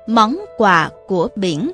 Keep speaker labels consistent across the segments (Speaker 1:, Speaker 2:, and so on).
Speaker 1: Món quà của biển.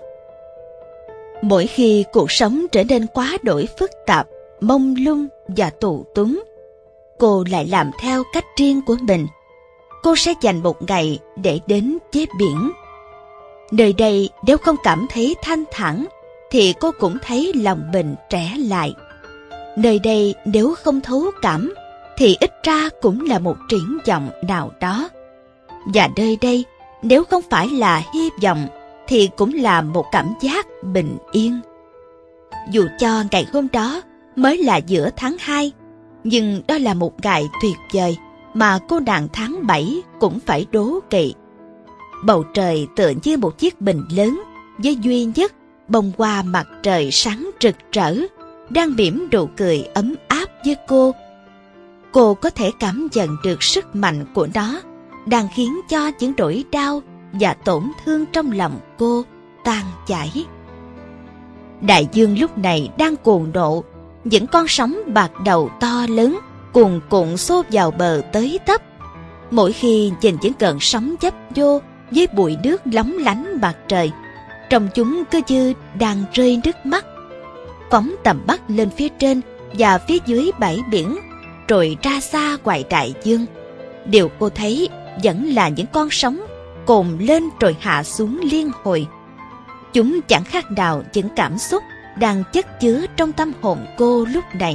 Speaker 1: Mỗi khi cuộc sống trở nên quá đổi phức tạp, mông lung và tù túng, cô lại làm theo cách riêng của mình. Cô sẽ dành một ngày để đến với biển. Nơi đây nếu không cảm thấy thanh thản, thì cô cũng thấy lòng mình trẻ lại. Nơi đây nếu không thấu cảm, thì ít ra cũng là một triển vọng nào đó. Và nơi đây nếu không phải là hy vọng, thì cũng là một cảm giác bình yên. Dù cho ngày hôm đó mới là giữa tháng 2, nhưng đó là một ngày tuyệt vời mà cô nàng tháng 7 cũng phải đố kỵ. Bầu trời tựa như một chiếc bình lớn, với duy nhất bông hoa mặt trời sáng rực rỡ, đang mỉm nụ cười ấm áp với cô. Cô có thể cảm nhận được sức mạnh của nó, đang khiến cho những nỗi đau và tổn thương trong lòng cô tan chảy. Đại dương lúc này đang cuồng nộ, những con sóng bạc đầu to lớn cuồn cuộn xô vào bờ tới tấp. Mỗi khi nhìn những cơn sóng dấp vô với bụi nước lóng lánh mặt trời, trông chúng cứ như đang rơi nước mắt. Phóng tầm mắt lên phía trên và phía dưới bãi biển, rồi ra xa ngoài đại dương, điều cô thấy vẫn là những con sóng cồn lên rồi hạ xuống liên hồi. Chúng chẳng khác nào những cảm xúc đang chất chứa trong tâm hồn cô lúc này.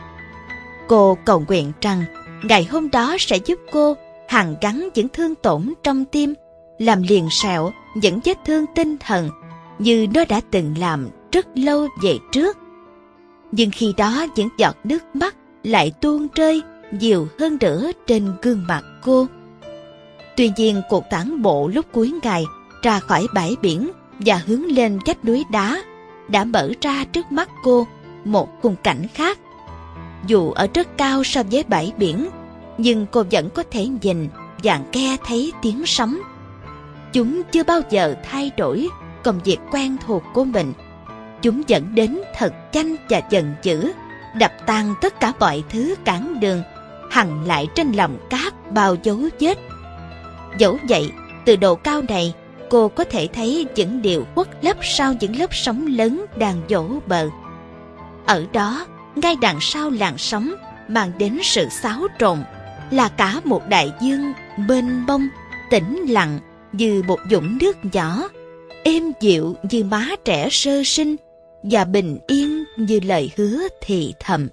Speaker 1: Cô cầu nguyện rằng ngày hôm đó sẽ giúp cô hàn gắn những thương tổn trong tim, làm liền sẹo những vết thương tinh thần như nó đã từng làm rất lâu về trước. Nhưng khi đó những giọt nước mắt lại tuôn rơi nhiều hơn nữa trên gương mặt cô. Tuy nhiên cuộc tản bộ lúc cuối ngày ra khỏi bãi biển và hướng lên vách núi đá đã mở ra trước mắt cô một khung cảnh khác. Dù ở rất cao so với bãi biển, nhưng cô vẫn có thể nhìn và nghe thấy tiếng sóng. Chúng chưa bao giờ thay đổi công việc quen thuộc của mình. Chúng dẫn đến thật nhanh và giận dữ, đập tan tất cả mọi thứ cản đường, hằn lại trên lòng cát bao dấu vết. Dẫu vậy, từ độ cao này, cô có thể thấy những điều khuất lấp sau những lớp sóng lớn đang vỗ bờ. Ở đó, ngay đằng sau làn sóng mang đến sự xáo trộn, là cả một đại dương mênh mông, tĩnh lặng như một vũng nước nhỏ, êm dịu như má trẻ sơ sinh và bình yên như lời hứa thì thầm.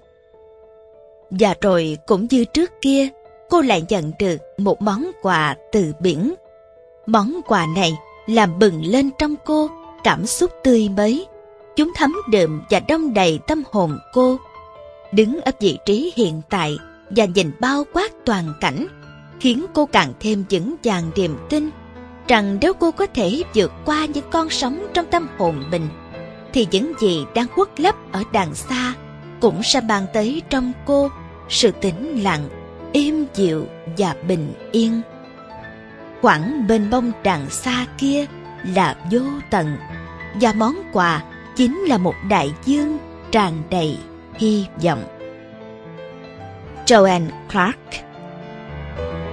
Speaker 1: Và rồi cũng như trước kia, cô lại nhận được một món quà từ biển. Món quà này làm bừng lên trong cô cảm xúc tươi mới. Chúng thấm đượm và đong đầy tâm hồn cô. Đứng ở vị trí hiện tại và nhìn bao quát toàn cảnh, khiến cô càng thêm vững vàng niềm tin rằng nếu cô có thể vượt qua những con sóng trong tâm hồn mình, thì những gì đang khuất lấp ở đằng xa cũng sẽ mang tới trong cô sự tĩnh lặng, êm dịu và bình yên. Khoảng mênh mông đằng xa kia là vô tận, và món quà chính là một đại dương tràn đầy hy vọng. Joanne Clarke.